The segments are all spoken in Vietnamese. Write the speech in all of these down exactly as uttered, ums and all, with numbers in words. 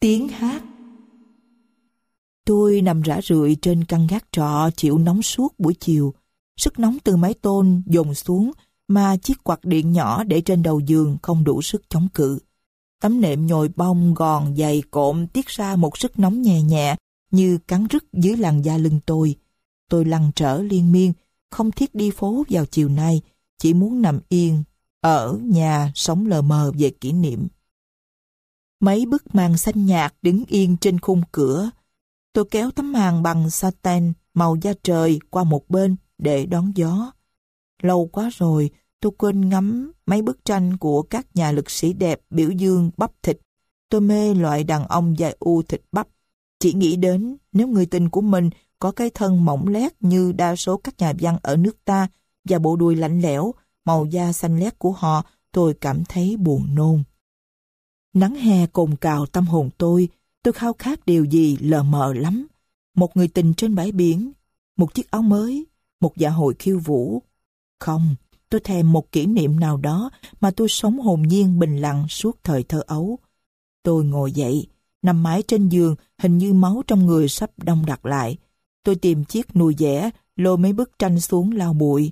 Tiếng hát. Tôi nằm rã rượi trên căn gác trọ chịu nóng suốt buổi chiều. Sức nóng từ mái tôn dồn xuống mà chiếc quạt điện nhỏ để trên đầu giường không đủ sức chống cự. Tấm nệm nhồi bông gòn dày cộm tiết ra một sức nóng nhẹ nhẹ như cắn rứt dưới làn da lưng tôi. Tôi lăn trở liên miên, không thiết đi phố vào chiều nay, chỉ muốn nằm yên, ở nhà sống lờ mờ về kỷ niệm. Mấy bức màn xanh nhạt đứng yên trên khung cửa. Tôi kéo tấm màn bằng satin màu da trời qua một bên để đón gió. Lâu quá rồi, tôi quên ngắm mấy bức tranh của các nhà lực sĩ đẹp biểu dương bắp thịt. Tôi mê loại đàn ông dài u thịt bắp. Chỉ nghĩ đến nếu người tình của mình có cái thân mỏng lét như đa số các nhà văn ở nước ta và bộ đùi lạnh lẽo, màu da xanh lét của họ, tôi cảm thấy buồn nôn. Nắng hè cồn cào tâm hồn tôi, tôi khao khát điều gì lờ mờ lắm. Một người tình trên bãi biển, một chiếc áo mới, một dạ hội khiêu vũ. Không, tôi thèm một kỷ niệm nào đó mà tôi sống hồn nhiên bình lặng suốt thời thơ ấu. Tôi ngồi dậy, nằm mãi trên giường, hình như máu trong người sắp đông đặc lại. Tôi tìm chiếc nùi dẻ, lôi mấy bức tranh xuống lau bụi.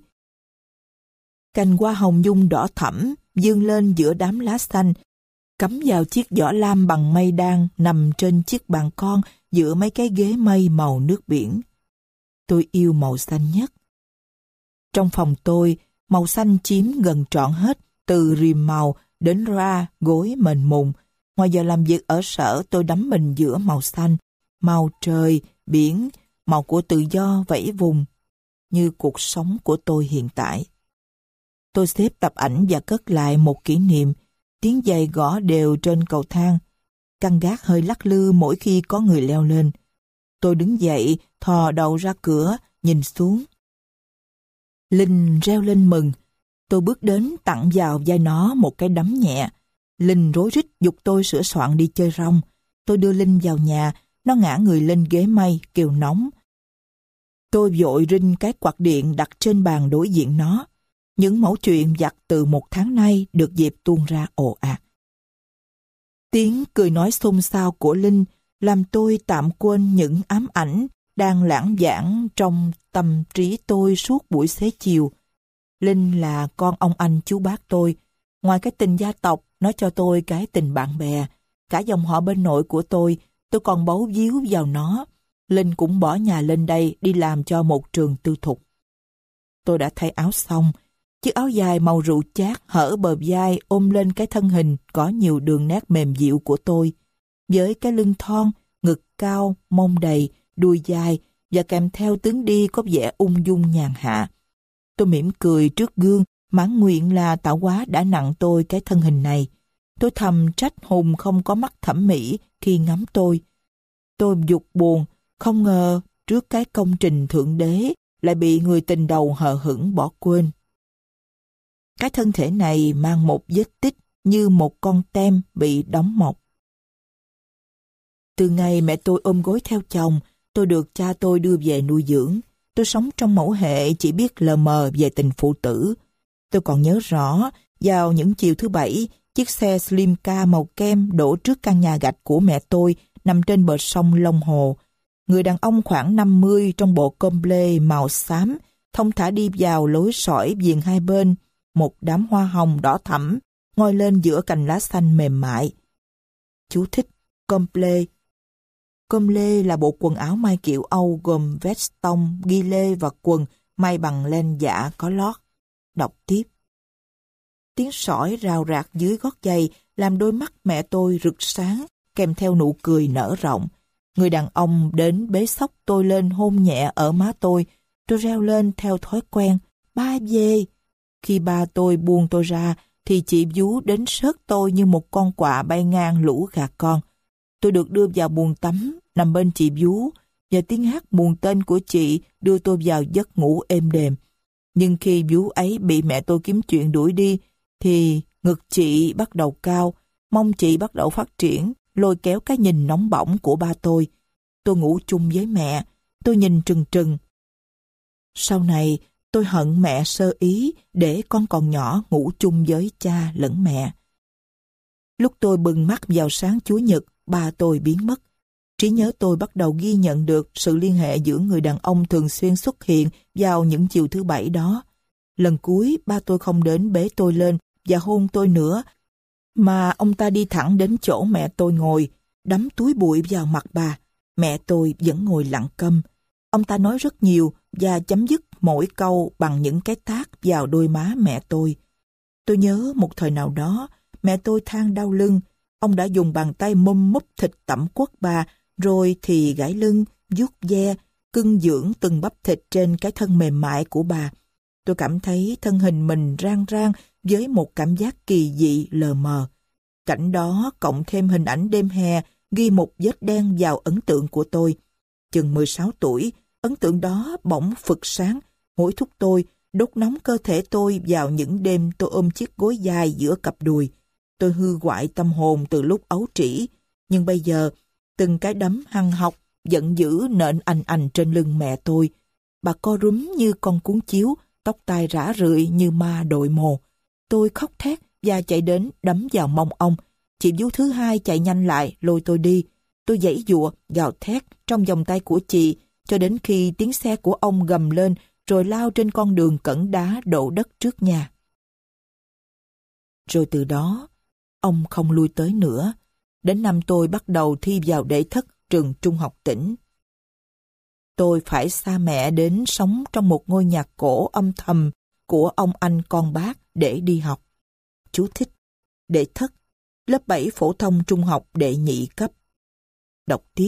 Cành hoa hồng nhung đỏ thẫm, dương lên giữa đám lá xanh, cắm vào chiếc giỏ lam bằng mây đan nằm trên chiếc bàn con giữa mấy cái ghế mây màu nước biển. Tôi yêu màu xanh nhất. Trong phòng tôi, màu xanh chiếm gần trọn hết, từ rìm màu đến ra gối mền mùng. Ngoài giờ làm việc ở sở, tôi đắm mình giữa màu xanh, màu trời, biển, màu của tự do vẫy vùng, như cuộc sống của tôi hiện tại. Tôi xếp tập ảnh và cất lại một kỷ niệm. Tiếng giày gõ đều trên cầu thang. Căn gác hơi lắc lư mỗi khi có người leo lên. Tôi đứng dậy, thò đầu ra cửa, nhìn xuống. Linh reo lên mừng. Tôi bước đến tặng vào vai nó một cái đấm nhẹ. Linh rối rít giục tôi sửa soạn đi chơi rong. Tôi đưa Linh vào nhà, nó ngã người lên ghế mây, kêu nóng. Tôi vội rinh cái quạt điện đặt trên bàn đối diện nó. Những mẩu chuyện vặt từ một tháng nay được dịp tuôn ra ồ ạt. Tiếng cười nói xôn xao của Linh làm tôi tạm quên những ám ảnh đang lãng vãng trong tâm trí tôi suốt buổi xế chiều. Linh là con ông anh chú bác tôi. Ngoài cái tình gia tộc, nó cho tôi cái tình bạn bè. Cả dòng họ bên nội của tôi, tôi còn bấu víu vào nó. Linh cũng bỏ nhà lên đây đi làm cho một trường tư thục. Tôi đã thay áo xong. Chiếc áo dài màu rượu chát hở bờ vai ôm lên cái thân hình có nhiều đường nét mềm dịu của tôi. Với cái lưng thon, ngực cao, mông đầy, đùi dài và kèm theo tướng đi có vẻ ung dung nhàn hạ. Tôi mỉm cười trước gương, mãn nguyện là tạo hóa đã nặng tôi cái thân hình này. Tôi thầm trách Hùng không có mắt thẩm mỹ khi ngắm tôi. Tôi dục buồn, không ngờ trước cái công trình thượng đế lại bị người tình đầu hờ hững bỏ quên. Cái thân thể này mang một vết tích như một con tem bị đóng mộc. Từ ngày mẹ tôi ôm gối theo chồng, tôi được cha tôi đưa về nuôi dưỡng. Tôi sống trong mẫu hệ chỉ biết lờ mờ về tình phụ tử. Tôi còn nhớ rõ, vào những chiều thứ bảy, chiếc xe Slimca màu kem đổ trước căn nhà gạch của mẹ tôi nằm trên bờ sông Long Hồ. Người đàn ông khoảng năm mươi trong bộ comble màu xám, thong thả đi vào lối sỏi viền hai bên, một đám hoa hồng đỏ thẫm ngoi lên giữa cành lá xanh mềm mại. Chú thích comble. Comble là bộ quần áo may kiểu Âu gồm vest tông, ghi lê và quần may bằng len giả có lót. Đọc tiếp. Tiếng sỏi rào rạc dưới gót giày làm đôi mắt mẹ tôi rực sáng, kèm theo nụ cười nở rộng. Người đàn ông đến bế xốc tôi lên hôn nhẹ ở má tôi. Tôi reo lên theo thói quen, ba về. Khi ba tôi buông tôi ra, thì chị vú đến sớt tôi như một con quạ bay ngang lũ gà con. Tôi được đưa vào buồng tắm, nằm bên chị vú, và tiếng hát buồn tên của chị đưa tôi vào giấc ngủ êm đềm. Nhưng khi vú ấy bị mẹ tôi kiếm chuyện đuổi đi, thì ngực chị bắt đầu cao, mông chị bắt đầu phát triển, lôi kéo cái nhìn nóng bỏng của ba tôi. Tôi ngủ chung với mẹ, tôi nhìn trừng trừng. Sau này, tôi hận mẹ sơ ý để con còn nhỏ ngủ chung với cha lẫn mẹ. Lúc tôi bừng mắt vào sáng Chủ nhật, ba tôi biến mất. Trí nhớ tôi bắt đầu ghi nhận được sự liên hệ giữa người đàn ông thường xuyên xuất hiện vào những chiều thứ bảy đó. Lần cuối ba tôi không đến bế tôi lên và hôn tôi nữa, mà ông ta đi thẳng đến chỗ mẹ tôi ngồi, đắm túi bụi vào mặt bà. Mẹ tôi vẫn ngồi lặng câm. Ông ta nói rất nhiều và chấm dứt mỗi câu bằng những cái tát vào đôi má mẹ tôi. Tôi nhớ một thời nào đó, mẹ tôi than đau lưng. Ông đã dùng bàn tay mum múp thịt tẩm quất bà, rồi thì gãi lưng, vuốt ve, cưng dưỡng từng bắp thịt trên cái thân mềm mại của bà. Tôi cảm thấy thân hình mình rang rang với một cảm giác kỳ dị lờ mờ. Cảnh đó cộng thêm hình ảnh đêm hè ghi một vết đen vào ấn tượng của tôi. Chừng mười sáu tuổi, ấn tượng đó bỗng phực sáng, hối thúc tôi, đốt nóng cơ thể tôi vào những đêm tôi ôm chiếc gối dài giữa cặp đùi. Tôi hư hoại tâm hồn từ lúc ấu trĩ, nhưng bây giờ, từng cái đấm hăng học, giận dữ nện ành ành trên lưng mẹ tôi. Bà co rúm như con cuốn chiếu, tóc tai rã rượi như ma đội mồ. Tôi khóc thét và chạy đến đấm vào mông ông. Chị vú thứ hai chạy nhanh lại, lôi tôi đi. Tôi giãy giụa, gào thét trong vòng tay của chị, cho đến khi tiếng xe của ông gầm lên, rồi lao trên con đường cẩn đá đổ đất trước nhà. Rồi từ đó, ông không lui tới nữa. Đến năm tôi bắt đầu thi vào đệ thất trường trung học tỉnh. Tôi phải xa mẹ đến sống trong một ngôi nhà cổ âm thầm của ông anh con bác để đi học. Chú thích: đệ thất, lớp bảy phổ thông trung học đệ nhị cấp. Đọc tiếp.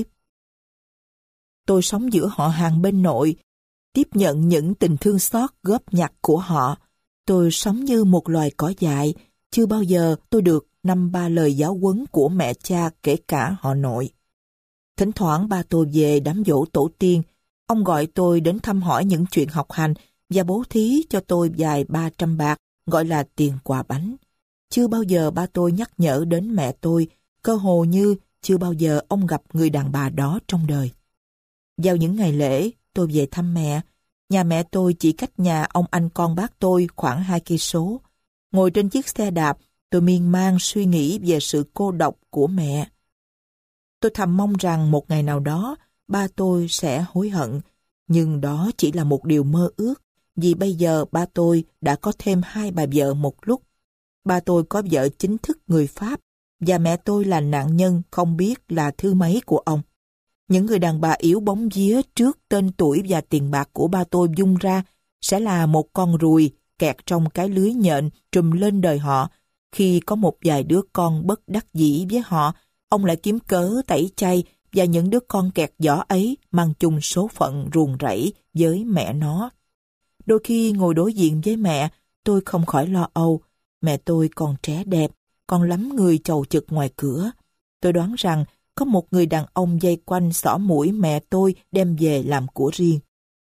Tôi sống giữa họ hàng bên nội, tiếp nhận những tình thương xót góp nhặt của họ. Tôi sống như một loài cỏ dại, chưa bao giờ tôi được năm ba lời giáo huấn của mẹ cha, kể cả họ nội. Thỉnh thoảng ba tôi về đám giỗ tổ tiên, ông gọi tôi đến thăm hỏi những chuyện học hành và bố thí cho tôi vài ba trăm bạc, gọi là tiền quà bánh. Chưa bao giờ ba tôi nhắc nhở đến mẹ tôi, cơ hồ như chưa bao giờ ông gặp người đàn bà đó trong đời. Vào những ngày lễ, tôi về thăm mẹ. Nhà mẹ tôi chỉ cách nhà ông anh con bác tôi khoảng hai cây số. Ngồi trên chiếc xe đạp, tôi miên man suy nghĩ về sự cô độc của mẹ. Tôi thầm mong rằng một ngày nào đó, ba tôi sẽ hối hận. Nhưng đó chỉ là một điều mơ ước, vì bây giờ ba tôi đã có thêm hai bà vợ một lúc. Ba tôi có vợ chính thức người Pháp, và mẹ tôi là nạn nhân không biết là thứ mấy của ông. Những người đàn bà yếu bóng vía trước tên tuổi và tiền bạc của ba tôi dung ra sẽ là một con ruồi kẹt trong cái lưới nhện trùm lên đời họ. Khi có một vài đứa con bất đắc dĩ với họ, ông lại kiếm cớ tẩy chay, và những đứa con kẹt giỏ ấy mang chung số phận ruồng rẫy với mẹ nó. Đôi khi ngồi đối diện với mẹ, tôi không khỏi lo âu. Mẹ tôi còn trẻ đẹp, còn lắm người chầu chực ngoài cửa. Tôi đoán rằng có một người đàn ông dây quanh xỏ mũi mẹ tôi đem về làm của riêng.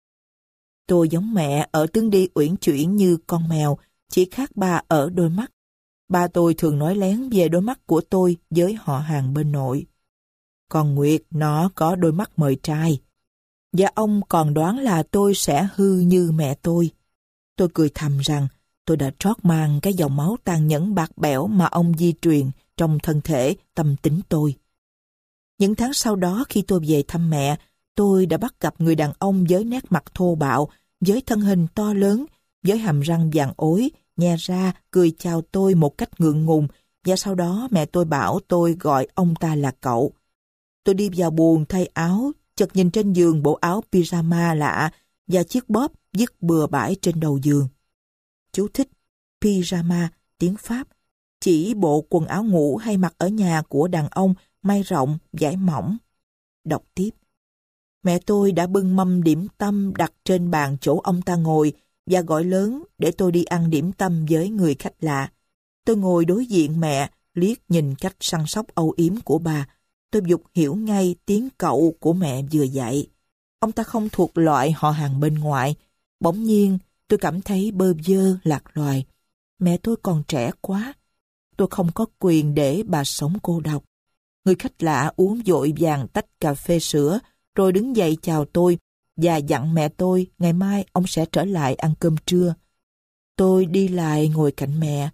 Tôi giống mẹ ở tướng đi uyển chuyển như con mèo, chỉ khác ba ở đôi mắt. Ba tôi thường nói lén về đôi mắt của tôi với họ hàng bên nội. Còn Nguyệt nó có đôi mắt mời trai. Và ông còn đoán là tôi sẽ hư như mẹ tôi. Tôi cười thầm rằng tôi đã trót mang cái dòng máu tàn nhẫn bạc bẽo mà ông di truyền trong thân thể tâm tính tôi. Những tháng sau đó khi tôi về thăm mẹ, tôi đã bắt gặp người đàn ông với nét mặt thô bạo, với thân hình to lớn, với hàm răng vàng ối, nhe ra cười chào tôi một cách ngượng ngùng, và sau đó mẹ tôi bảo tôi gọi ông ta là cậu. Tôi đi vào buồng thay áo, chợt nhìn trên giường bộ áo pyjama lạ và chiếc bóp vứt bừa bãi trên đầu giường. Chú thích: pyjama, tiếng Pháp, chỉ bộ quần áo ngủ hay mặc ở nhà của đàn ông, may rộng, vải mỏng. Đọc tiếp. Mẹ tôi đã bưng mâm điểm tâm đặt trên bàn chỗ ông ta ngồi và gọi lớn để tôi đi ăn điểm tâm với người khách lạ. Tôi ngồi đối diện mẹ, liếc nhìn cách săn sóc âu yếm của bà. Tôi vụt hiểu ngay tiếng cậu của mẹ vừa dạy. Ông ta không thuộc loại họ hàng bên ngoại. Bỗng nhiên, tôi cảm thấy bơ vơ lạc loài. Mẹ tôi còn trẻ quá. Tôi không có quyền để bà sống cô độc. Người khách lạ uống vội vàng tách cà phê sữa, rồi đứng dậy chào tôi và dặn mẹ tôi ngày mai ông sẽ trở lại ăn cơm trưa. Tôi đi lại ngồi cạnh mẹ.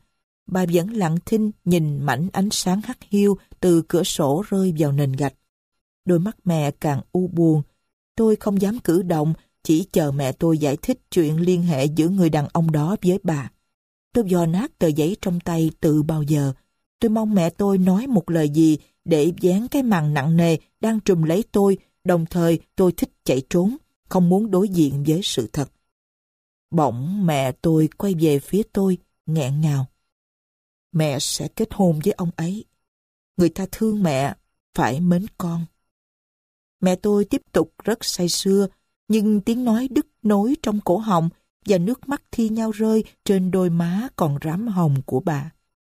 bà vẫn lặng thinh nhìn mảnh ánh sáng hắt hiu từ cửa sổ rơi vào nền gạch. Đôi mắt mẹ càng u buồn. Tôi không dám cử động, chỉ chờ mẹ tôi giải thích chuyện liên hệ giữa người đàn ông đó với bà. Tôi vò nát tờ giấy trong tay từ bao giờ. Tôi mong mẹ tôi nói một lời gì để dán cái màn nặng nề đang trùm lấy tôi, đồng thời tôi thích chạy trốn, không muốn đối diện với sự thật. Bỗng mẹ tôi quay về phía tôi, nghẹn ngào. Mẹ sẽ kết hôn với ông ấy. Người ta thương mẹ, phải mến con. Mẹ tôi tiếp tục rất say sưa, nhưng tiếng nói đứt nối trong cổ họng và nước mắt thi nhau rơi trên đôi má còn rám hồng của bà.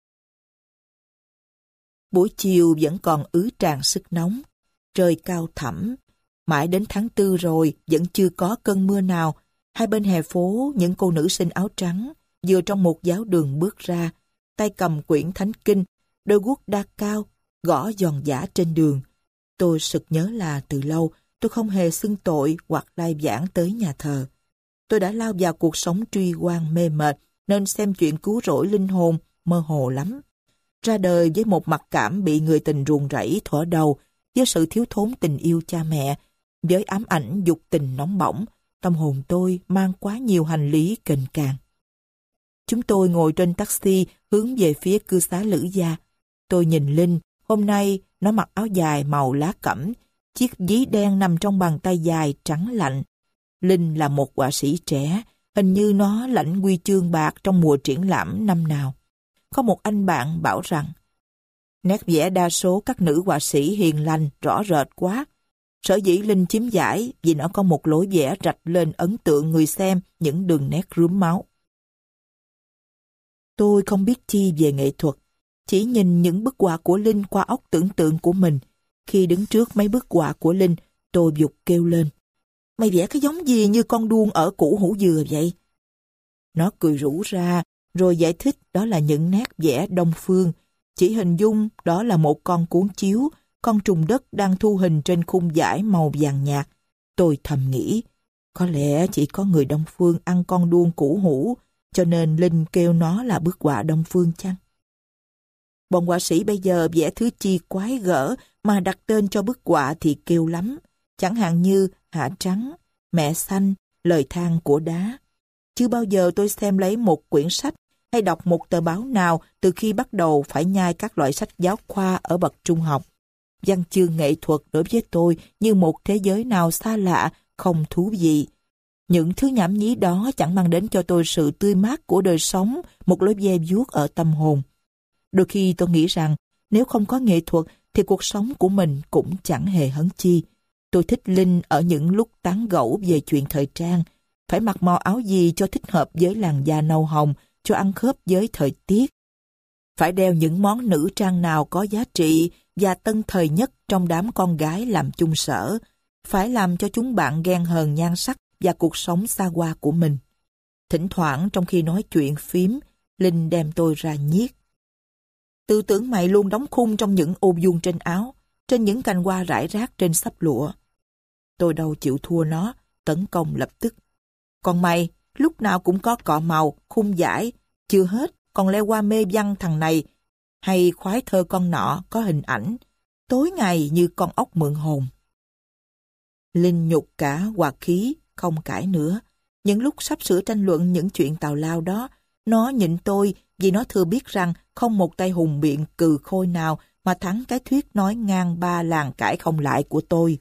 Buổi chiều vẫn còn ứ tràn sức nóng, trời cao thẳm. Mãi đến tháng tư rồi vẫn chưa có cơn mưa nào. Hai bên hè phố, những cô nữ sinh áo trắng vừa trong một giáo đường bước ra, tay cầm quyển thánh kinh, đôi guốc đa cao, gõ giòn giã trên đường. Tôi sực nhớ là từ lâu tôi không hề xưng tội hoặc lai vãng tới nhà thờ. Tôi đã lao vào cuộc sống truy quan mê mệt, nên xem chuyện cứu rỗi linh hồn mơ hồ lắm. Ra đời với một mặc cảm bị người tình ruồng rẫy thuở đầu, với sự thiếu thốn tình yêu cha mẹ, với ám ảnh dục tình nóng bỏng, tâm hồn tôi mang quá nhiều hành lý kềnh càng. Chúng tôi ngồi trên taxi hướng về phía cư xá Lữ Gia. Tôi nhìn Linh, hôm nay nó mặc áo dài màu lá cẩm, chiếc ví đen nằm trong bàn tay dài trắng lạnh. Linh là một họa sĩ trẻ, hình như nó lãnh huy chương bạc trong mùa triển lãm năm nào. Có một anh bạn bảo rằng, nét vẽ đa số các nữ họa sĩ hiền lành rõ rệt quá. Sở dĩ Linh chiếm giải vì nó có một lối vẽ rạch lên ấn tượng người xem những đường nét rướm máu. Tôi không biết chi về nghệ thuật, chỉ nhìn những bức họa của Linh qua óc tưởng tượng của mình. Khi đứng trước mấy bức họa của Linh, tôi giục kêu lên, mày vẽ cái giống gì như con đuông ở củ hũ dừa vậy? Nó cười rủ ra, rồi giải thích đó là những nét vẽ Đông phương, chỉ hình dung đó là một con cuốn chiếu, con trùng đất đang thu hình trên khung vải màu vàng nhạt. Tôi thầm nghĩ, có lẽ chỉ có người Đông phương ăn con đuông củ hũ, cho nên Linh kêu nó là bức họa Đông phương chăng? Bọn họa sĩ bây giờ vẽ thứ chi quái gở mà đặt tên cho bức họa thì kêu lắm, chẳng hạn như Hạ Trắng, Mẹ Xanh, Lời Than của Đá. Chưa bao giờ tôi xem lấy một quyển sách hay đọc một tờ báo nào từ khi bắt đầu phải nhai các loại sách giáo khoa ở bậc trung học. Văn chương nghệ thuật đối với tôi như một thế giới nào xa lạ, không thú vị. Những thứ nhảm nhí đó chẳng mang đến cho tôi sự tươi mát của đời sống, một lối ve vuốt ở tâm hồn. Đôi khi tôi nghĩ rằng nếu không có nghệ thuật thì cuộc sống của mình cũng chẳng hề hấn chi. Tôi thích Linh ở những lúc tán gẫu về chuyện thời trang, phải mặc màu áo gì cho thích hợp với làn da nâu hồng, cho ăn khớp với thời tiết. Phải đeo những món nữ trang nào có giá trị và tân thời nhất trong đám con gái làm chung sở, phải làm cho chúng bạn ghen hờn nhan sắc và cuộc sống xa hoa của mình. Thỉnh thoảng trong khi nói chuyện phím, Linh đem tôi ra nhiếc. Tư tưởng mày luôn đóng khung trong những ô vuông trên áo, trên những cành hoa rải rác trên xấp lụa. Tôi đâu chịu thua nó, tấn công lập tức. Còn mày, lúc nào cũng có cọ màu, khung vải, chưa hết, còn leo qua mê văn thằng này, hay khoái thơ con nọ có hình ảnh, tối ngày như con ốc mượn hồn. Linh nhục cả hòa khí, không cãi nữa. Những lúc sắp sửa tranh luận những chuyện tào lao đó, nó nhịn tôi vì nó thừa biết rằng không một tay hùng biện cừ khôi nào mà thắng cái thuyết nói ngang ba làng cãi không lại của tôi.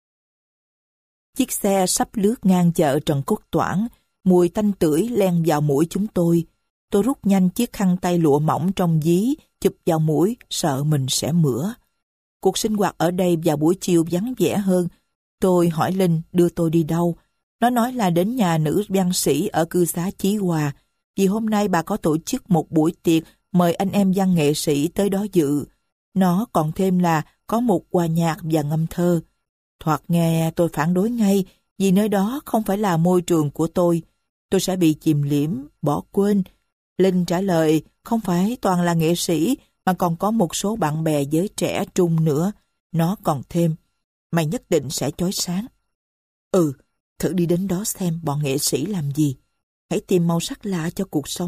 Chiếc xe sắp lướt ngang chợ Trần Quốc Toản, mùi tanh tưởi len vào mũi chúng tôi. Tôi rút nhanh chiếc khăn tay lụa mỏng trong ví, chụp vào mũi, sợ mình sẽ mửa. Cuộc sinh hoạt ở đây vào buổi chiều vắng vẻ hơn. Tôi hỏi Linh đưa tôi đi đâu. Nó nói là đến nhà nữ văn sĩ ở cư xá Chí Hòa, vì hôm nay bà có tổ chức một buổi tiệc mời anh em văn nghệ sĩ tới đó dự. Nó còn thêm là có một hòa nhạc và ngâm thơ. Thoạt nghe tôi phản đối ngay, vì nơi đó không phải là môi trường của tôi. Tôi sẽ bị chìm liễm, bỏ quên. Linh trả lời không phải toàn là nghệ sĩ, mà còn có một số bạn bè giới trẻ trung nữa. Nó còn thêm, mày nhất định sẽ chói sáng. Ừ, thử đi đến đó xem bọn nghệ sĩ làm gì. Hãy tìm màu sắc lạ cho cuộc sống.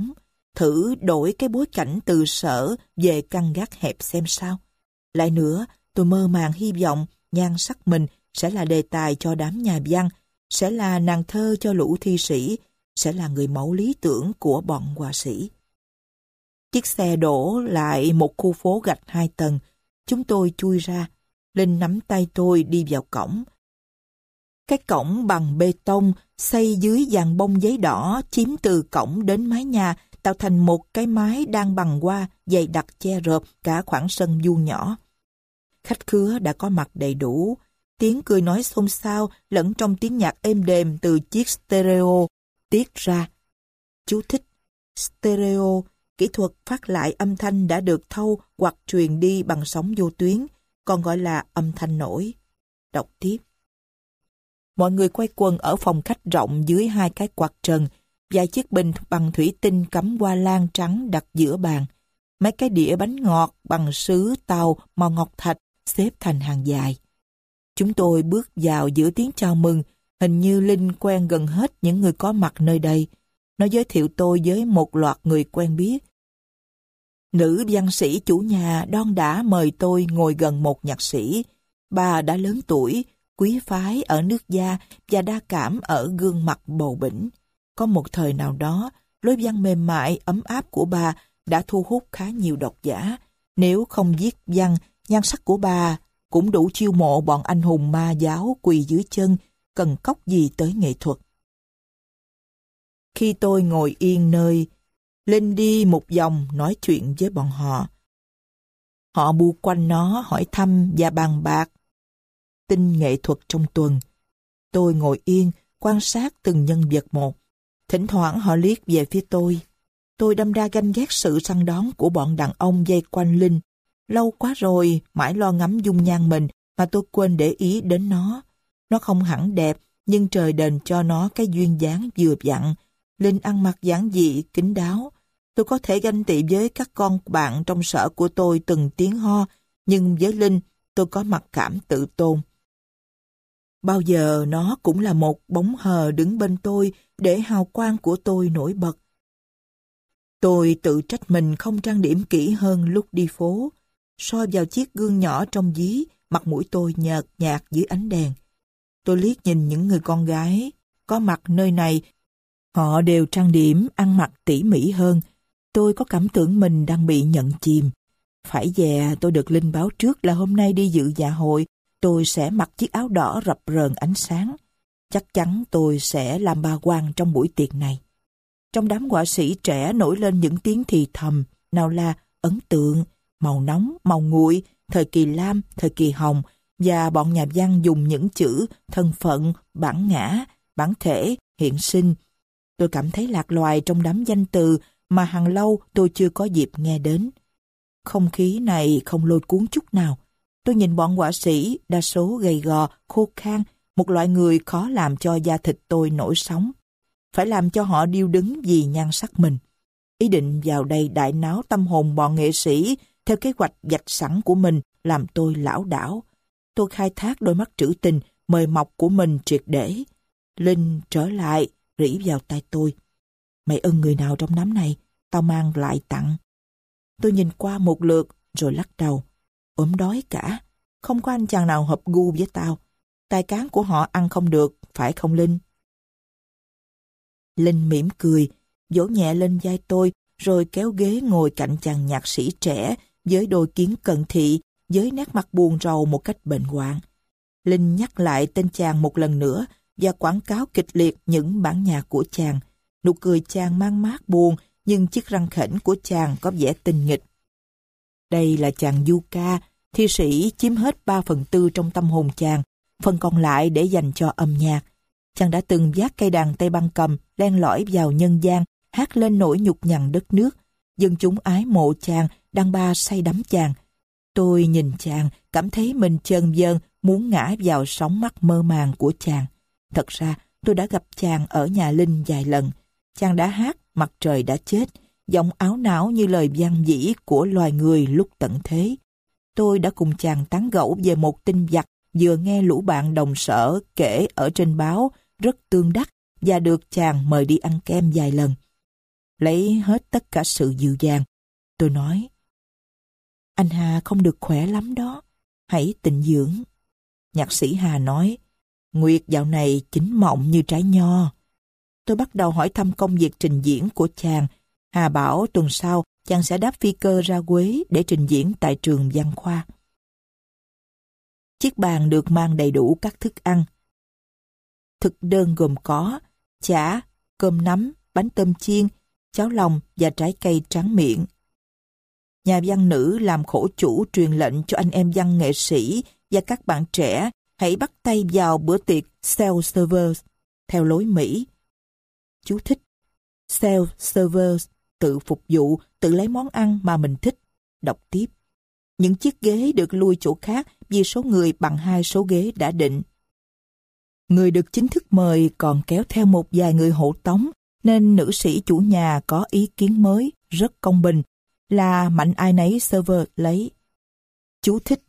thử đổi cái bối cảnh từ sở về căn gác hẹp xem sao. Lại nữa, tôi mơ màng hy vọng nhan sắc mình sẽ là đề tài cho đám nhà văn, sẽ là nàng thơ cho lũ thi sĩ, sẽ là người mẫu lý tưởng của bọn họa sĩ. Chiếc xe đổ lại một khu phố gạch hai tầng. Chúng tôi chui ra. Linh nắm tay tôi đi vào cổng. Cái cổng bằng bê tông xây dưới dàn bông giấy đỏ chiếm từ cổng đến mái nhà, tạo thành một cái mái đang bằng hoa dày đặc che rợp cả khoảng sân vuông nhỏ. Khách khứa đã có mặt đầy đủ. Tiếng cười nói xôn xao lẫn trong tiếng nhạc êm đềm từ chiếc stereo tiết ra. Chú thích: stereo, kỹ thuật phát lại âm thanh đã được thâu hoặc truyền đi bằng sóng vô tuyến, còn gọi là âm thanh nổi. Đọc tiếp. Mọi người quay quần ở phòng khách rộng dưới hai cái quạt trần, vài chiếc bình bằng thủy tinh cắm hoa lan trắng đặt giữa bàn. Mấy cái đĩa bánh ngọt bằng sứ tàu màu ngọc thạch xếp thành hàng dài. Chúng tôi bước vào giữa tiếng chào mừng. Hình như Linh quen gần hết những người có mặt nơi đây. Nó giới thiệu tôi với một loạt người quen biết. Nữ văn sĩ chủ nhà đon đả mời tôi ngồi gần một nhạc sĩ. Bà đã lớn tuổi, quý phái ở nước da và đa cảm ở gương mặt bầu bĩnh. Có một thời nào đó, lối văn mềm mại, ấm áp của bà đã thu hút khá nhiều độc giả. Nếu không viết văn, nhan sắc của bà cũng đủ chiêu mộ bọn anh hùng ma giáo quỳ dưới chân, cần cóc gì tới nghệ thuật. Khi tôi ngồi yên nơi, Linh đi một vòng nói chuyện với bọn họ. Họ bu quanh nó hỏi thăm và bàn bạc tin nghệ thuật trong tuần. Tôi ngồi yên, quan sát từng nhân vật một. Thỉnh thoảng họ liếc về phía tôi. Tôi đâm ra ganh ghét sự săn đón của bọn đàn ông vây quanh Linh. Lâu quá rồi, mãi lo ngắm dung nhan mình mà tôi quên để ý đến nó. Nó không hẳn đẹp, nhưng trời đền cho nó cái duyên dáng vừa vặn. Linh ăn mặc giản dị, kín đáo. Tôi có thể ganh tị với các con bạn trong sở của tôi từng tiếng ho, nhưng với Linh, tôi có mặc cảm tự tôn. Bao giờ nó cũng là một bóng hờ đứng bên tôi để hào quang của tôi nổi bật. Tôi tự trách mình không trang điểm kỹ hơn lúc đi phố. Soi vào chiếc gương nhỏ trong ví, mặt mũi tôi nhợt nhạt dưới ánh đèn. Tôi liếc nhìn những người con gái có mặt nơi này. Họ đều trang điểm, ăn mặc tỉ mỉ hơn. Tôi có cảm tưởng mình đang bị nhận chìm. Phải dè tôi được Linh báo trước là hôm nay đi dự dạ hội, tôi sẽ mặc chiếc áo đỏ rập rờn ánh sáng. Chắc chắn tôi sẽ làm bà quan trong buổi tiệc này. Trong đám họa sĩ trẻ nổi lên những tiếng thì thầm, nào là ấn tượng, màu nóng, màu nguội, thời kỳ lam, thời kỳ hồng, và bọn nhà văn dùng những chữ thân phận, bản ngã, bản thể, hiện sinh. Tôi cảm thấy lạc loài trong đám danh từ mà hàng lâu tôi chưa có dịp nghe đến. Không khí này không lôi cuốn chút nào. Tôi nhìn bọn họa sĩ, đa số gầy gò, khô khan, một loại người khó làm cho da thịt tôi nổi sóng. Phải làm cho họ điêu đứng vì nhan sắc mình. Ý định vào đây đại náo tâm hồn bọn nghệ sĩ theo kế hoạch vạch sẵn của mình làm tôi lảo đảo. Tôi khai thác đôi mắt trữ tình, mời mọc của mình triệt để. Linh trở lại, rỉ vào tai tôi. Mày ưng người nào trong đám này? Tao mang lại tặng. Tôi nhìn qua một lượt rồi lắc đầu. Ốm đói cả. Không có anh chàng nào hợp gu với tao. Tài cán của họ ăn không được, phải không Linh? Linh mỉm cười, vỗ nhẹ lên vai tôi, rồi kéo ghế ngồi cạnh chàng nhạc sĩ trẻ với đôi kiến cận thị, với nét mặt buồn rầu một cách bệnh hoạn. Linh nhắc lại tên chàng một lần nữa và quảng cáo kịch liệt những bản nhạc của chàng. Nụ cười chàng mang mát buồn, nhưng chiếc răng khểnh của chàng có vẻ tinh nghịch. Đây là chàng du ca, thi sĩ chiếm hết ba phần tư trong tâm hồn chàng, phần còn lại để dành cho âm nhạc. Chàng đã từng vác cây đàn tây băng cầm, len lỏi vào nhân gian, hát lên nỗi nhục nhằn đất nước. Dân chúng ái mộ chàng, đàn ba say đắm chàng. Tôi nhìn chàng, cảm thấy mình chơn vơn, muốn ngã vào sóng mắt mơ màng của chàng. Thật ra, tôi đã gặp chàng ở nhà Linh vài lần. Chàng đã hát Mặt trời đã chết, giọng áo não như lời văn dĩ của loài người lúc tận thế. Tôi đã cùng chàng tán gẫu về một tin vặt vừa nghe lũ bạn đồng sở kể ở trên báo, rất tương đắc và được chàng mời đi ăn kem vài lần. lấy hết tất cả sự dịu dàng. Tôi nói, anh Hà không được khỏe lắm đó, hãy tịnh dưỡng. Nhạc sĩ Hà nói, Nguyệt dạo này chín mọng như trái nho. Tôi bắt đầu hỏi thăm công việc trình diễn của chàng. Hà bảo tuần sau chàng sẽ đáp phi cơ ra Huế để trình diễn tại trường Văn Khoa. Chiếc bàn được mang đầy đủ các thức ăn. Thực đơn gồm có chả, cơm nắm, bánh tôm chiên, cháo lòng và trái cây tráng miệng. Nhà văn nữ làm khổ chủ truyền lệnh cho anh em văn nghệ sĩ và các bạn trẻ hãy bắt tay vào bữa tiệc self-service theo lối Mỹ. Chú thích: self-service, tự phục vụ, tự lấy món ăn mà mình thích. Đọc tiếp. Những chiếc ghế được lui chỗ khác vì số người bằng hai số ghế đã định. Người được chính thức mời còn kéo theo một vài người hộ tống, nên nữ sĩ chủ nhà có ý kiến mới, rất công bình, là mạnh ai nấy server lấy. Chú thích: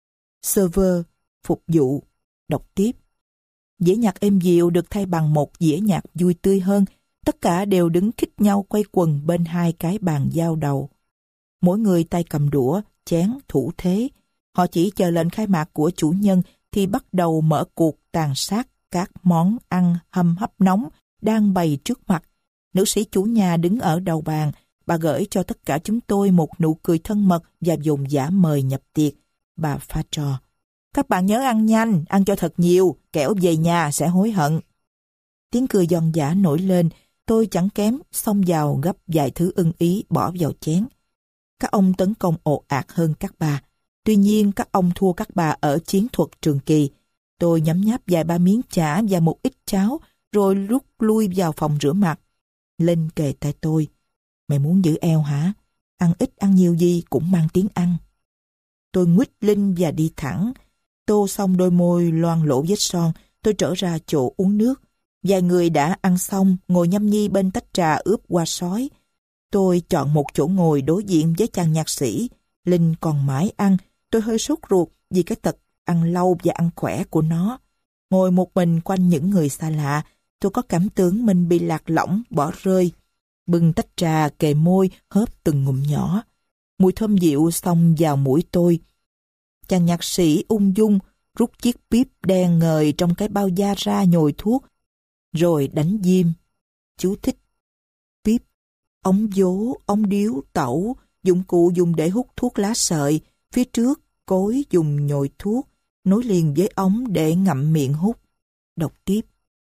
server, phục vụ. Đọc tiếp. Dĩa nhạc êm dịu được thay bằng một dĩa nhạc vui tươi hơn. Tất cả đều đứng khích nhau quay quần bên hai cái bàn giao đầu. Mỗi người tay cầm đũa, chén, thủ thế. Họ chỉ chờ lệnh khai mạc của chủ nhân thì bắt đầu mở cuộc tàn sát các món ăn hầm hấp nóng đang bày trước mặt. Nữ sĩ chủ nhà đứng ở đầu bàn. Bà gửi cho tất cả chúng tôi một nụ cười thân mật và dùng giả mời nhập tiệc. Bà pha trò: các bạn nhớ ăn nhanh, ăn cho thật nhiều, kẻo về nhà sẽ hối hận. Tiếng cười giòn giã nổi lên. Tôi chẳng kém xông vào gấp vài thứ ưng ý bỏ vào chén. Các ông tấn công ồ ạt hơn các bà. Tuy nhiên các ông thua các bà ở chiến thuật trường kỳ. Tôi nhấm nháp vài ba miếng chả và một ít cháo, rồi rút lui vào phòng rửa mặt. Linh kề tai tôi: mày muốn giữ eo hả? Ăn ít ăn nhiều gì cũng mang tiếng ăn. Tôi nguýt Linh và đi thẳng. Tô xong đôi môi loang lổ vết son, tôi trở ra chỗ uống nước. Vài người đã ăn xong ngồi nhâm nhi bên tách trà ướp hoa sói. Tôi chọn một chỗ ngồi đối diện với chàng nhạc sĩ. Linh còn mãi ăn. Tôi hơi sốt ruột vì cái tật ăn lâu và ăn khỏe của nó. Ngồi một mình quanh những người xa lạ, tôi có cảm tưởng mình bị lạc lõng, bỏ rơi. Bưng tách trà kề môi, hớp từng ngụm nhỏ. Mùi thơm dịu xông vào mũi tôi. Chàng nhạc sĩ ung dung rút chiếc píp đen ngời trong cái bao da ra nhồi thuốc, rồi đánh diêm. Chú thích: píp, ống vố, ống điếu, tẩu, dụng cụ dùng để hút thuốc lá sợi, phía trước cối dùng nhồi thuốc, nối liền với ống để ngậm miệng hút. Đọc tiếp.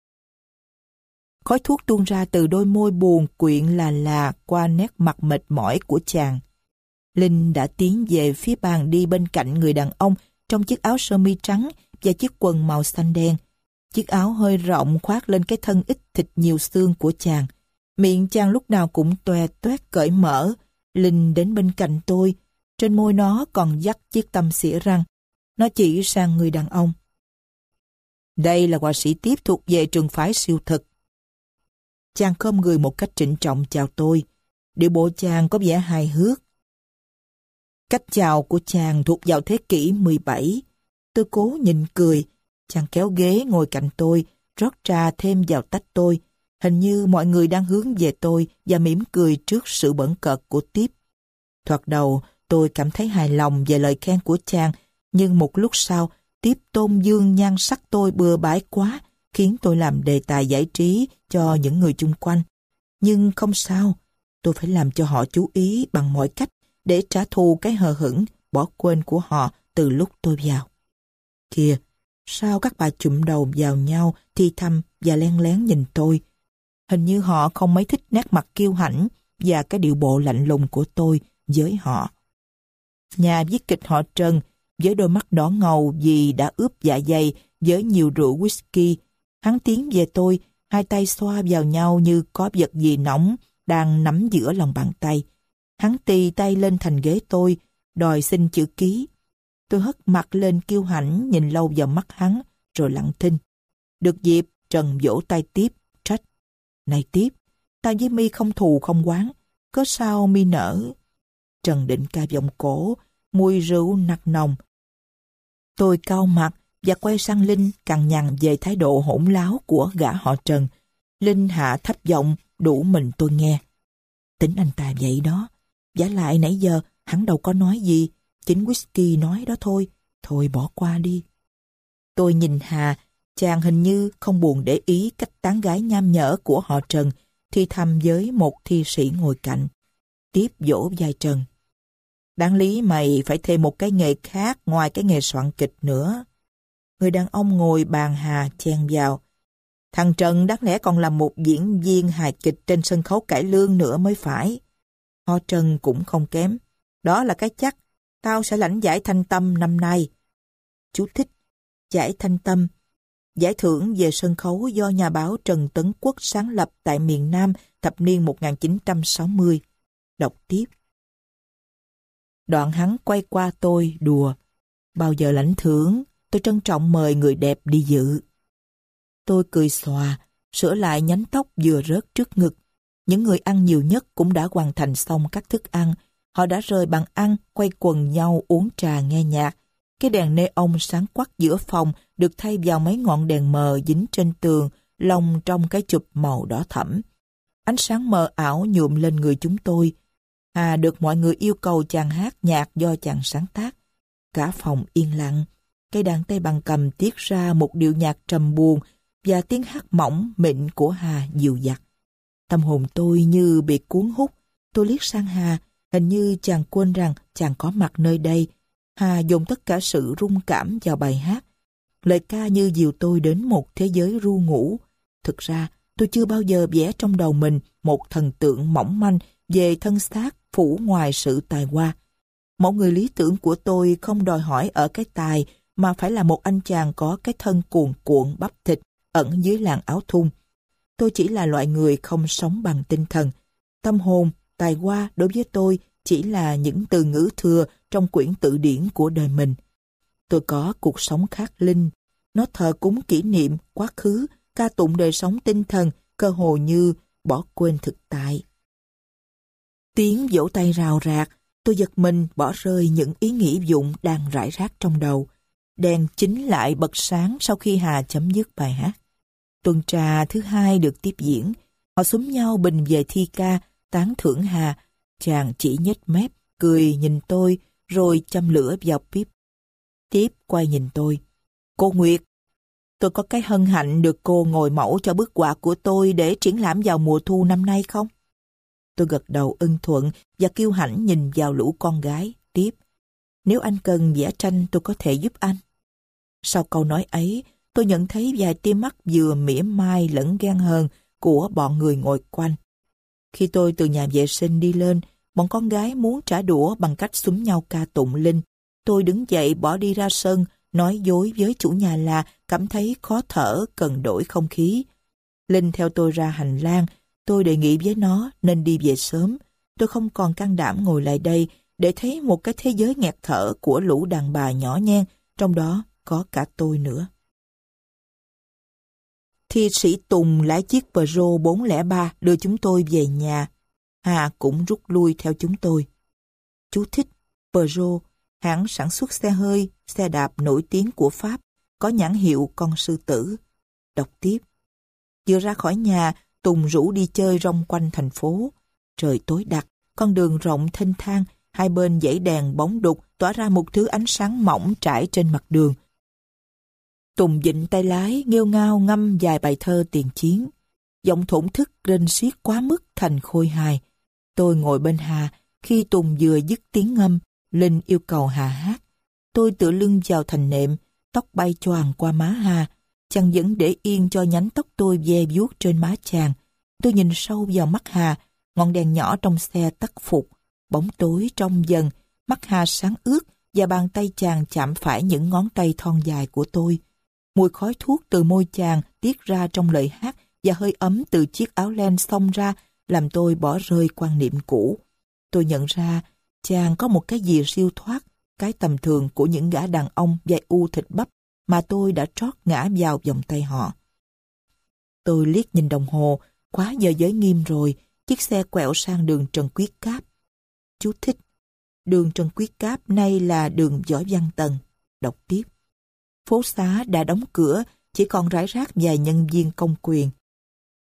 Khói thuốc tuôn ra từ đôi môi buồn quyện là là qua nét mặt mệt mỏi của chàng. Linh đã tiến về phía bàn đi bên cạnh người đàn ông trong chiếc áo sơ mi trắng và chiếc quần màu xanh đen. Chiếc áo hơi rộng khoác lên cái thân ít thịt nhiều xương của chàng. Miệng chàng lúc nào cũng toe toét cởi mở. Linh đến bên cạnh tôi. Trên môi nó còn dắt chiếc tăm xỉa răng. Nó chỉ sang người đàn ông. Đây là họa sĩ Tiếp thuộc về trường phái siêu thực. Chàng khom người một cách trịnh trọng chào tôi. Điệu bộ chàng có vẻ hài hước. Cách chào của chàng thuộc vào thế kỷ mười bảy. Tôi cố nhìn cười. Chàng kéo ghế ngồi cạnh tôi, rót trà thêm vào tách tôi. Hình như mọi người đang hướng về tôi và mỉm cười trước sự bỡn cợt của Tiếp. Thoạt đầu, tôi cảm thấy hài lòng về lời khen của chàng, nhưng một lúc sau, Tiếp tôn dương nhan sắc tôi bừa bãi quá, khiến tôi làm đề tài giải trí cho những người chung quanh. Nhưng không sao, tôi phải làm cho họ chú ý bằng mọi cách để trả thù cái hờ hững, bỏ quên của họ từ lúc tôi vào. Kìa, sao các bà chụm đầu vào nhau thì thầm và len lén nhìn tôi. Hình như họ không mấy thích nét mặt kiêu hãnh và cái điệu bộ lạnh lùng của tôi với họ. Nhà viết kịch họ Trần, với đôi mắt đỏ ngầu vì đã ướp dạ dày với nhiều rượu whisky, hắn tiến về tôi, hai tay xoa vào nhau như có vật gì nóng đang nắm giữa lòng bàn tay. Hắn tì tay lên thành ghế tôi, đòi xin chữ ký. Tôi hất mặt lên kiêu hãnh nhìn lâu vào mắt hắn, rồi lặng thinh. Được dịp, Trần vỗ tay Tiếp, trách: Này Tiếp, ta với mi không thù không oán, có sao mi nỡ? Trần định ca vòng cổ, mùi rượu nặc nồng. Tôi cau mặt và quay sang Linh cằn nhằn về thái độ hỗn láo của gã họ Trần. Linh hạ thấp giọng đủ mình tôi nghe. Tính anh ta vậy đó. Vả lại nãy giờ hắn đâu có nói gì. Chính whisky nói đó thôi. Thôi bỏ qua đi. Tôi nhìn Hà, chàng hình như không buồn để ý cách tán gái nham nhở của họ Trần, thì thầm với một thi sĩ ngồi cạnh. Tiếp dỗ vai Trần. Đáng lý mày phải thêm một cái nghề khác ngoài cái nghề soạn kịch nữa. Người đàn ông ngồi bàn Hà chen vào. Thằng Trần đáng lẽ còn là một diễn viên hài kịch trên sân khấu cải lương nữa mới phải. Họ Trần cũng không kém. Đó là cái chắc. Tao sẽ lãnh giải Thanh Tâm năm nay. Chú thích. Giải Thanh Tâm. Giải thưởng về sân khấu do nhà báo Trần Tấn Quốc sáng lập tại miền Nam thập niên một nghìn chín trăm sáu mươi. Đọc tiếp. Đoạn hắn quay qua tôi đùa. Bao giờ lãnh thưởng, tôi trân trọng mời người đẹp đi dự. Tôi cười xòa, sửa lại nhánh tóc vừa rớt trước ngực. Những người ăn nhiều nhất cũng đã hoàn thành xong các thức ăn. Họ đã rời bàn ăn, quay quần nhau uống trà nghe nhạc. Cái đèn neon sáng quắc giữa phòng được thay vào mấy ngọn đèn mờ dính trên tường, lồng trong cái chụp màu đỏ thẫm. Ánh sáng mờ ảo nhuộm lên người chúng tôi. Hà được mọi người yêu cầu chàng hát nhạc do chàng sáng tác. Cả phòng yên lặng. Cây đàn tây bằng cầm tiết ra một điệu nhạc trầm buồn và tiếng hát mỏng mịn của Hà dịu dặt. Tâm hồn tôi như bị cuốn hút. Tôi liếc sang Hà, hình như chàng quên rằng chàng có mặt nơi đây. Hà dồn tất cả sự rung cảm vào bài hát. Lời ca như dìu tôi đến một thế giới ru ngủ. Thực ra, tôi chưa bao giờ vẽ trong đầu mình một thần tượng mỏng manh về thân xác phủ ngoài sự tài hoa. Mẫu người lý tưởng của tôi không đòi hỏi ở cái tài, mà phải là một anh chàng có cái thân cuồn cuộn bắp thịt ẩn dưới làn áo thun. Tôi chỉ là loại người không sống bằng tinh thần. Tâm hồn, tài hoa đối với tôi chỉ là những từ ngữ thừa trong quyển tự điển của đời mình. Tôi có cuộc sống khắc linh. Nó thờ cúng kỷ niệm, quá khứ, ca tụng đời sống tinh thần, cơ hồ như bỏ quên thực tại. Tiếng vỗ tay rào rạc, tôi giật mình bỏ rơi những ý nghĩ vụng đang rải rác trong đầu. Đèn chính lại bật sáng sau khi Hà chấm dứt bài hát. Tuần trà thứ hai được tiếp diễn. Họ xúm nhau bình về thi ca, tán thưởng Hà. Chàng chỉ nhếch mép, cười nhìn tôi, rồi châm lửa vào bếp. Tiếp quay nhìn tôi. Cô Nguyệt, tôi có cái hân hạnh được cô ngồi mẫu cho bức họa của tôi để triển lãm vào mùa thu năm nay không? Tôi gật đầu ưng thuận và kiêu hãnh nhìn vào lũ con gái. Tiếp, nếu anh cần vẽ tranh tôi có thể giúp anh. Sau câu nói ấy, tôi nhận thấy vài tia mắt vừa mỉa mai lẫn ghen hờn của bọn người ngồi quanh. Khi tôi từ nhà vệ sinh đi lên, bọn con gái muốn trả đũa bằng cách xúm nhau ca tụng Linh. Tôi đứng dậy bỏ đi ra sân, nói dối với chủ nhà là cảm thấy khó thở, cần đổi không khí. Linh theo tôi ra hành lang, tôi đề nghị với nó nên đi về sớm. Tôi không còn can đảm ngồi lại đây để thấy một cái thế giới nghẹt thở của lũ đàn bà nhỏ nhen, trong đó có cả tôi nữa. Thi sĩ Tùng lái chiếc Peugeot bốn không ba đưa chúng tôi về nhà. Hà cũng rút lui theo chúng tôi. Chú thích: Peugeot, hãng sản xuất xe hơi, xe đạp nổi tiếng của Pháp, có nhãn hiệu con sư tử. Đọc tiếp. Vừa ra khỏi nhà, Tùng rủ đi chơi rong quanh thành phố. Trời tối đặc, con đường rộng thênh thang, hai bên dãy đèn bóng đục tỏa ra một thứ ánh sáng mỏng trải trên mặt đường. Tùng vịn tay lái, nghêu ngao ngâm vài bài thơ tiền chiến. Giọng thổn thức rên xiết quá mức thành khôi hài. Tôi ngồi bên Hà, khi Tùng vừa dứt tiếng ngâm, Linh yêu cầu Hà hát. Tôi tựa lưng vào thành nệm, tóc bay choàng qua má Hà. Chàng vẫn để yên cho nhánh tóc tôi ve vuốt trên má chàng. Tôi nhìn sâu vào mắt Hà, ngọn đèn nhỏ trong xe tắt phục. Bóng tối trong dần, mắt Hà sáng ướt và bàn tay chàng chạm phải những ngón tay thon dài của tôi. Mùi khói thuốc từ môi chàng tiết ra trong lời hát và hơi ấm từ chiếc áo len xông ra làm tôi bỏ rơi quan niệm cũ. Tôi nhận ra chàng có một cái gì siêu thoát, cái tầm thường của những gã đàn ông vai u thịt bắp mà tôi đã trót ngã vào vòng tay họ. Tôi liếc nhìn đồng hồ, quá giờ giới nghiêm rồi, chiếc xe quẹo sang đường Trần Quyết Cáp. Chú thích: đường Trần Quyết Cáp nay là đường Võ Văn Tần. Đọc tiếp. Phố xá đã đóng cửa, chỉ còn rải rác vài nhân viên công quyền.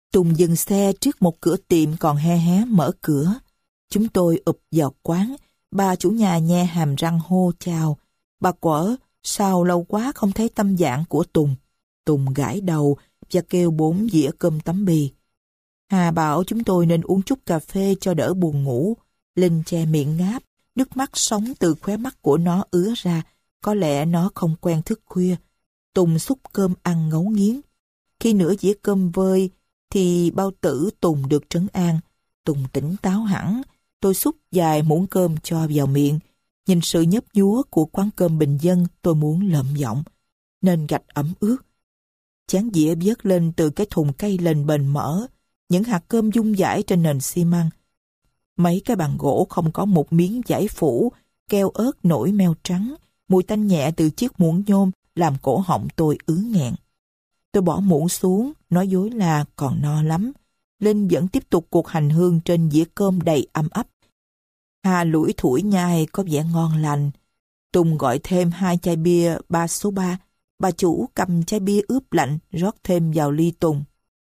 Tùng dừng xe trước một cửa tiệm còn hé hé mở cửa. Chúng tôi ụp vào quán. Bà chủ nhà nhe hàm răng hô chào. Bà Quở, sao lâu quá không thấy tâm dạng của Tùng? Tùng gãi đầu và kêu bốn dĩa cơm tấm bì. Hà bảo chúng tôi nên uống chút cà phê cho đỡ buồn ngủ. Linh che miệng ngáp, nước mắt sóng từ khóe mắt của nó ứa ra. Có lẽ nó không quen thức khuya. Tùng xúc cơm ăn ngấu nghiến. Khi nửa dĩa cơm vơi thì bao tử Tùng được trấn an. Tùng tỉnh táo hẳn. Tôi xúc vài muỗng cơm cho vào miệng. Nhìn sự nhấp nhúa của quán cơm bình dân, tôi muốn lợm giọng. Nền gạch ẩm ướt. Chén dĩa vớt lên từ cái thùng cây lên bền mỡ. Những hạt cơm dung dãi trên nền xi măng. Mấy cái bàn gỗ không có một miếng vải phủ, keo ớt nổi meo trắng. Mùi tanh nhẹ từ chiếc muỗng nhôm làm cổ họng tôi ứ nghẹn. Tôi bỏ muỗng xuống, nói dối là còn no lắm. Linh vẫn tiếp tục cuộc hành hương trên dĩa cơm đầy ăm ấp. Hà lủi thủi nhai có vẻ ngon lành. Tùng gọi thêm hai chai bia ba số ba. Bà chủ cầm chai bia ướp lạnh rót thêm vào ly Tùng.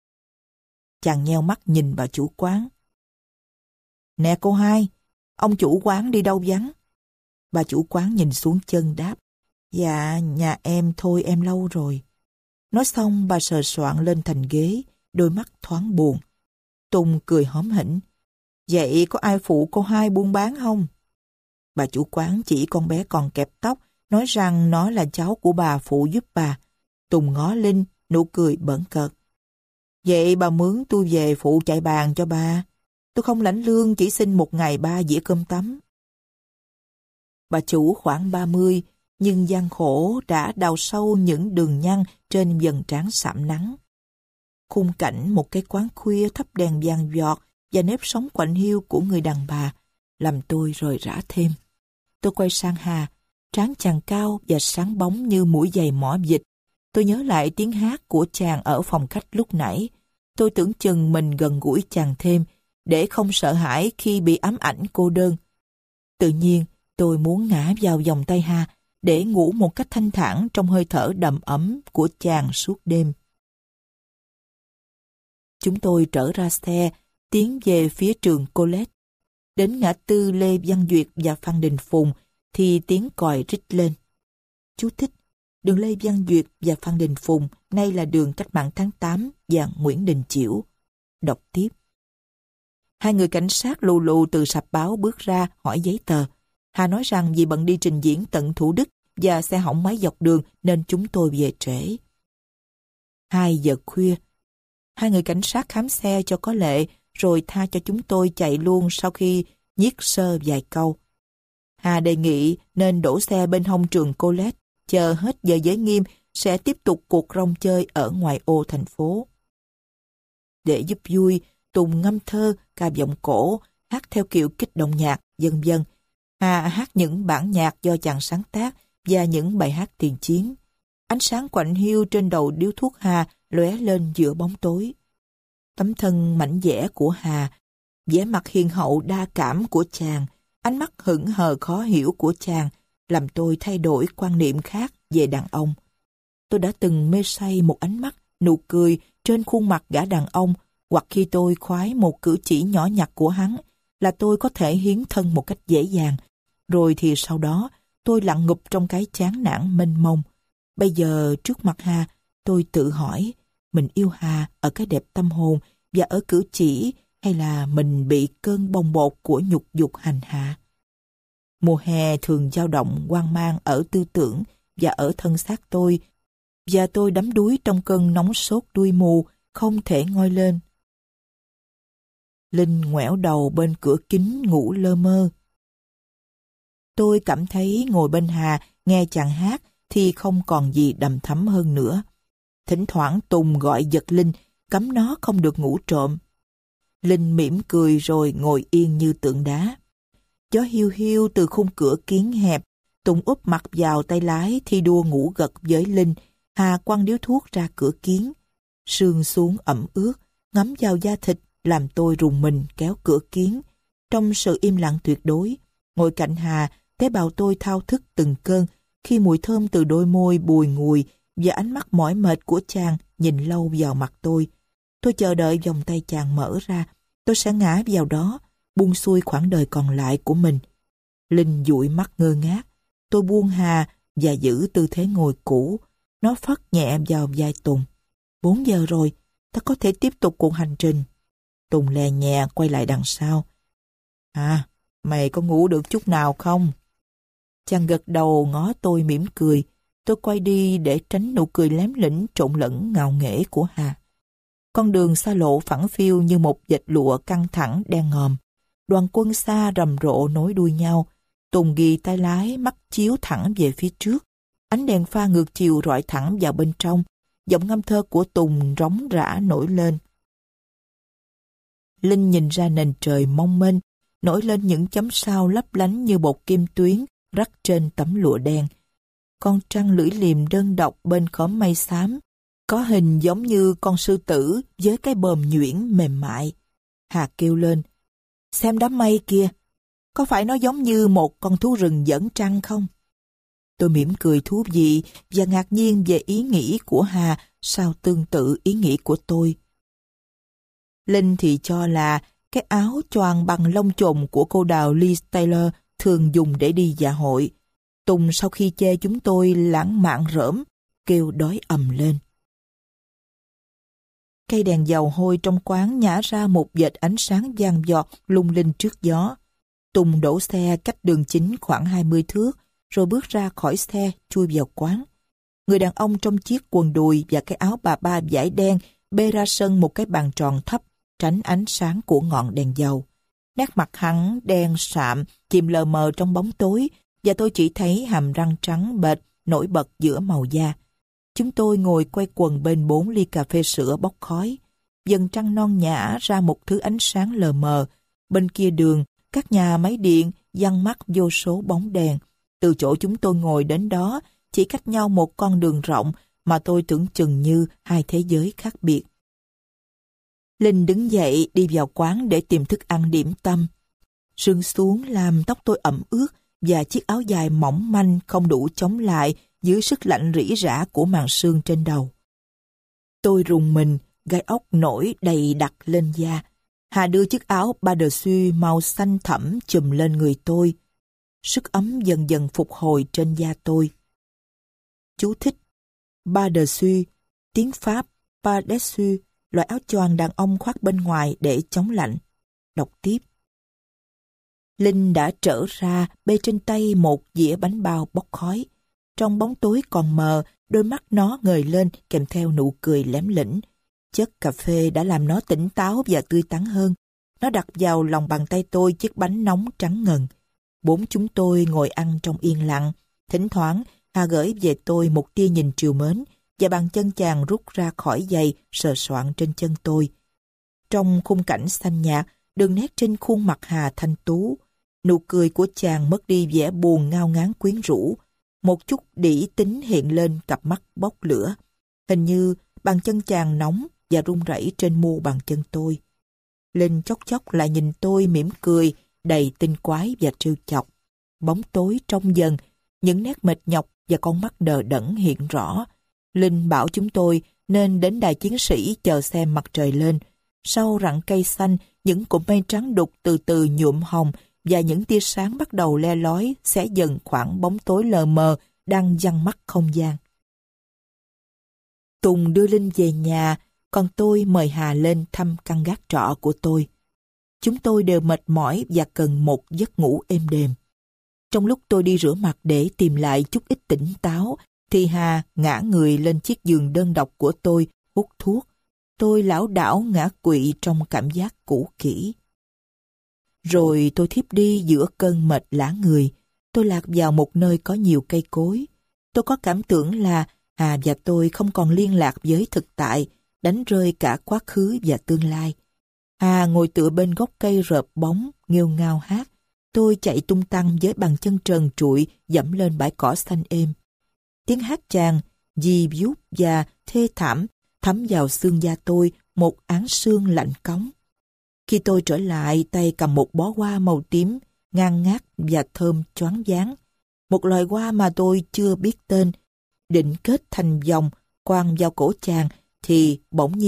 Chàng nheo mắt nhìn bà chủ quán. Nè cô hai, ông chủ quán đi đâu vắng? Bà chủ quán nhìn xuống chân đáp. Dạ, nhà em thôi em lâu rồi. Nói xong bà sờ soạng lên thành ghế, đôi mắt thoáng buồn. Tùng cười hóm hỉnh. Vậy có ai phụ cô hai buôn bán không? Bà chủ quán chỉ con bé còn kẹp tóc, nói rằng nó là cháu của bà phụ giúp bà. Tùng ngó Linh, nụ cười bỡn cợt. Vậy bà mướn tôi về phụ chạy bàn cho bà. Tôi không lãnh lương, chỉ xin một ngày ba dĩa cơm tấm. Bà chủ khoảng ba mươi, nhưng gian khổ đã đào sâu những đường nhăn trên vầng trán sạm nắng. Khung cảnh một cái quán khuya thắp đèn vàng giọt và nếp sống quạnh hiu của người đàn bà làm tôi rời rã thêm. Tôi quay sang Hà, trán chàng cao và sáng bóng như mũi giày mỏ vịt. Tôi nhớ lại tiếng hát của chàng ở phòng khách lúc nãy. Tôi tưởng chừng mình gần gũi chàng thêm để không sợ hãi khi bị ám ảnh cô đơn. Tự nhiên tôi muốn ngã vào vòng tay Hà để ngủ một cách thanh thản trong hơi thở đầm ấm của chàng suốt đêm. Chúng tôi trở ra xe, tiến về phía trường Colette. Đến ngã tư Lê Văn Duyệt và Phan Đình Phùng thì tiếng còi rít lên. Chú thích: đường Lê Văn Duyệt và Phan Đình Phùng nay là đường Cách mạng tháng tám và Nguyễn Đình Chiểu. Đọc tiếp. Hai người cảnh sát lù lù từ sạp báo bước ra hỏi giấy tờ. Hà nói rằng vì bận đi trình diễn tận Thủ Đức và xe hỏng máy dọc đường nên chúng tôi về trễ. Hai giờ khuya. Hai người cảnh sát khám xe cho có lệ rồi tha cho chúng tôi chạy luôn sau khi nhiếc sơ vài câu. Hà đề nghị nên đổ xe bên hông trường Colette, chờ hết giờ giới nghiêm sẽ tiếp tục cuộc rong chơi ở ngoài ô thành phố. Để giúp vui, Tùng ngâm thơ, ca vọng cổ, hát theo kiểu kích động nhạc, vân vân. Hà hát những bản nhạc do chàng sáng tác và những bài hát tiền chiến. Ánh sáng quạnh hiu trên đầu điếu thuốc Hà lóe lên giữa bóng tối. Tấm thân mảnh dẻ của Hà, vẻ mặt hiền hậu đa cảm của chàng, ánh mắt hững hờ khó hiểu của chàng làm tôi thay đổi quan niệm khác về đàn ông. Tôi đã từng mê say một ánh mắt, nụ cười trên khuôn mặt gã đàn ông, hoặc khi tôi khoái một cử chỉ nhỏ nhặt của hắn là tôi có thể hiến thân một cách dễ dàng. Rồi thì sau đó tôi lặn ngụp trong cái chán nản mênh mông. Bây giờ trước mặt Hà, tôi tự hỏi mình yêu Hà ở cái đẹp tâm hồn và ở cử chỉ, hay là mình bị cơn bồng bột của nhục dục hành hạ. Mùa hè thường dao động hoang mang ở tư tưởng và ở thân xác tôi, và tôi đắm đuối trong cơn nóng sốt đuôi mù không thể ngoi lên. Linh ngoẻo đầu bên cửa kính ngủ lơ mơ. Tôi cảm thấy ngồi bên Hà nghe chàng hát thì không còn gì đầm thắm hơn nữa. Thỉnh thoảng Tùng gọi giật Linh, cấm nó không được ngủ trộm. Linh mỉm cười rồi ngồi yên như tượng đá. Gió hiu hiu từ khung cửa kiến hẹp. Tùng úp mặt vào tay lái thi đua ngủ gật với Linh. Hà quăng điếu thuốc ra cửa kiến. Sương xuống ẩm ướt, ngấm vào da thịt làm tôi rùng mình kéo cửa kiến. Trong sự im lặng tuyệt đối, ngồi cạnh Hà, tế bào tôi thao thức từng cơn khi mùi thơm từ đôi môi bùi ngùi và ánh mắt mỏi mệt của chàng nhìn lâu vào mặt tôi. Tôi chờ đợi vòng tay chàng mở ra. Tôi sẽ ngã vào đó, buông xuôi khoảng đời còn lại của mình. Linh dụi mắt ngơ ngác. Tôi buông Hà và giữ tư thế ngồi cũ. Nó phất nhẹ vào vai Tùng. Bốn giờ rồi, ta có thể tiếp tục cuộc hành trình. Tùng lè nhẹ quay lại đằng sau. À, mày có ngủ được chút nào không? Chàng gật đầu ngó tôi mỉm cười. Tôi quay đi để tránh nụ cười lém lĩnh trộn lẫn ngạo nghễ của Hà. Con đường xa lộ phẳng phiu như một vệt lụa căng thẳng đen ngòm. Đoàn quân xa rầm rộ nối đuôi nhau. Tùng ghi tay lái, mắt chiếu thẳng về phía trước. Ánh đèn pha ngược chiều rọi thẳng vào bên trong. Giọng ngâm thơ của Tùng rống rã nổi lên. Linh nhìn ra nền trời mong mênh, nổi lên những chấm sao lấp lánh như bột kim tuyến rắc trên tấm lụa đen. Con trăng lưỡi liềm đơn độc bên khóm mây xám, có hình giống như con sư tử với cái bờm nhuyễn mềm mại. Hà kêu lên, xem đám mây kia, có phải nó giống như một con thú rừng dẫn trăng không? Tôi mỉm cười thú vị và ngạc nhiên về ý nghĩ của Hà sao tương tự ý nghĩ của tôi. Linh thì cho là cái áo choàng bằng lông chồn của cô đào Liz Taylor thường dùng để đi dạ hội. Tùng sau khi chê chúng tôi lãng mạn rỡm, kêu đói ầm lên. Cây đèn dầu hôi trong quán nhả ra một vệt ánh sáng vàng giọt lung linh trước gió. Tùng đổ xe cách đường chính khoảng hai mươi thước, rồi bước ra khỏi xe chui vào quán. Người đàn ông trong chiếc quần đùi và cái áo bà ba vải đen bê ra sân một cái bàn tròn thấp, tránh ánh sáng của ngọn đèn dầu. Nét mặt hắn đen sạm, chìm lờ mờ trong bóng tối, và tôi chỉ thấy hàm răng trắng bệch nổi bật giữa màu da. Chúng tôi ngồi quay quần bên bốn ly cà phê sữa bốc khói. Dần trăng non nhả ra một thứ ánh sáng lờ mờ. Bên kia đường, các nhà máy điện giăng mắt vô số bóng đèn. Từ chỗ chúng tôi ngồi đến đó, chỉ cách nhau một con đường rộng mà tôi tưởng chừng như hai thế giới khác biệt. Linh đứng dậy đi vào quán để tìm thức ăn điểm tâm. Sương xuống làm tóc tôi ẩm ướt và chiếc áo dài mỏng manh không đủ chống lại dưới sức lạnh rỉ rả của màn sương trên đầu. Tôi rùng mình, gai ốc nổi đầy đặc lên da. Hà đưa chiếc áo ba de suy màu xanh thẫm chùm lên người tôi. Sức ấm dần dần phục hồi trên da tôi. Chú thích: ba de suy, tiếng Pháp pas dessus, loại áo choàng đàn ông khoác bên ngoài để chống lạnh. Đọc tiếp. Linh đã trở ra bê trên tay một dĩa bánh bao bốc khói. Trong bóng tối còn mờ, đôi mắt nó ngời lên kèm theo nụ cười lém lĩnh. Chất cà phê đã làm nó tỉnh táo và tươi tắn hơn. Nó đặt vào lòng bàn tay tôi chiếc bánh nóng trắng ngần. Bốn chúng tôi ngồi ăn trong yên lặng. Thỉnh thoảng, Hà gửi về tôi một tia nhìn trìu mến và bàn chân chàng rút ra khỏi giày sờ soạng trên chân tôi. Trong khung cảnh xanh nhạt, đường nét trên khuôn mặt Hà thanh tú. Nụ cười của chàng mất đi vẻ buồn ngao ngán quyến rũ. Một chút đỉ tính hiện lên cặp mắt bốc lửa. Hình như bàn chân chàng nóng và run rẩy trên mu bàn chân tôi. Linh chốc chốc lại nhìn tôi mỉm cười, đầy tinh quái và trêu chọc. Bóng tối trong dần, những nét mệt nhọc và con mắt đờ đẫn hiện rõ. Linh bảo chúng tôi nên đến đài chiến sĩ chờ xem mặt trời lên. Sau rặng cây xanh, những cụm mây trắng đục từ từ nhuộm hồng và những tia sáng bắt đầu le lói xé dần khoảng bóng tối lờ mờ đang giăng mắt không gian. Tùng đưa Linh về nhà, còn tôi mời Hà lên thăm căn gác trọ của tôi. Chúng tôi đều mệt mỏi và cần một giấc ngủ êm đềm. Trong lúc tôi đi rửa mặt để tìm lại chút ít tỉnh táo, thì Hà ngã người lên chiếc giường đơn độc của tôi, hút thuốc. Tôi lảo đảo ngã quỵ trong cảm giác cũ kỹ. Rồi tôi thiếp đi giữa cơn mệt lả người. Tôi lạc vào một nơi có nhiều cây cối. Tôi có cảm tưởng là Hà và tôi không còn liên lạc với thực tại, đánh rơi cả quá khứ và tương lai. Hà ngồi tựa bên gốc cây rợp bóng, nghêu ngao hát. Tôi chạy tung tăng với bàn chân trần trụi dẫm lên bãi cỏ xanh êm. Tiếng hát chàng, dì vút và thê thảm thấm vào xương da tôi một áng sương lạnh cống. Khi tôi trở lại, tay cầm một bó hoa màu tím, ngang ngát và thơm choáng váng. Một loài hoa mà tôi chưa biết tên. Định kết thành vòng, quăng vào cổ chàng, thì bỗng nhiên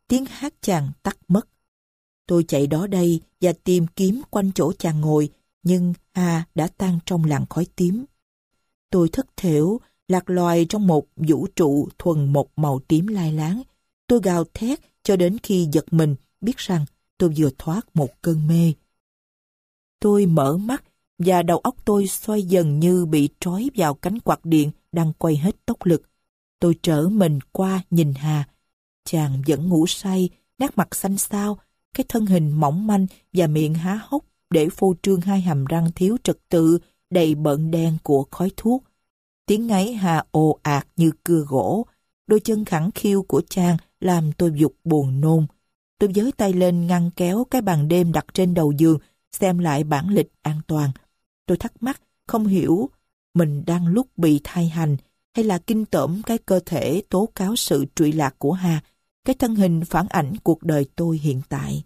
tiếng hát chàng tắt mất. Tôi chạy đó đây và tìm kiếm quanh chỗ chàng ngồi, nhưng Hà đã tan trong làn khói tím. Tôi thất thểu, lạc loài trong một vũ trụ thuần một màu tím lai láng. Tôi gào thét cho đến khi giật mình biết rằng tôi vừa thoát một cơn mê. Tôi mở mắt và đầu óc tôi xoay dần như bị trói vào cánh quạt điện đang quay hết tốc lực. Tôi trở mình qua nhìn Hà. Chàng vẫn ngủ say, nét mặt xanh xao, cái thân hình mỏng manh và miệng há hốc để phô trương hai hàm răng thiếu trật tự đầy bợn đen của khói thuốc. Tiếng ngáy Hà ồ ạt như cưa gỗ. Đôi chân khẳng khiu của chàng làm tôi giục buồn nôn. Tôi giơ tay lên ngăn kéo cái bàn đêm đặt trên đầu giường, xem lại bản lịch an toàn. Tôi thắc mắc, không hiểu mình đang lúc bị thai hành hay là kinh tởm cái cơ thể tố cáo sự trụy lạc của Hà, cái thân hình phản ảnh cuộc đời tôi hiện tại.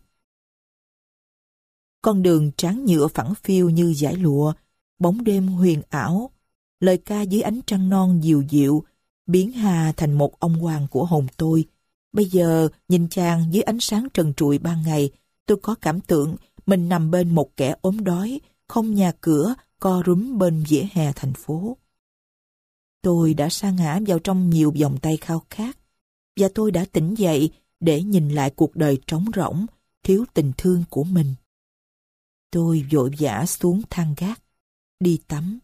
Con đường tráng nhựa phẳng phiu như dải lụa, bóng đêm huyền ảo, lời ca dưới ánh trăng non dịu dịu, biến Hà thành một ông hoàng của hồn tôi. Bây giờ, nhìn chàng dưới ánh sáng trần trụi ban ngày, tôi có cảm tưởng mình nằm bên một kẻ ốm đói, không nhà cửa, co rúm bên vỉa hè thành phố. Tôi đã sa ngã vào trong nhiều vòng tay khao khát, và tôi đã tỉnh dậy để nhìn lại cuộc đời trống rỗng, thiếu tình thương của mình. Tôi vội vã xuống thang gác, đi tắm.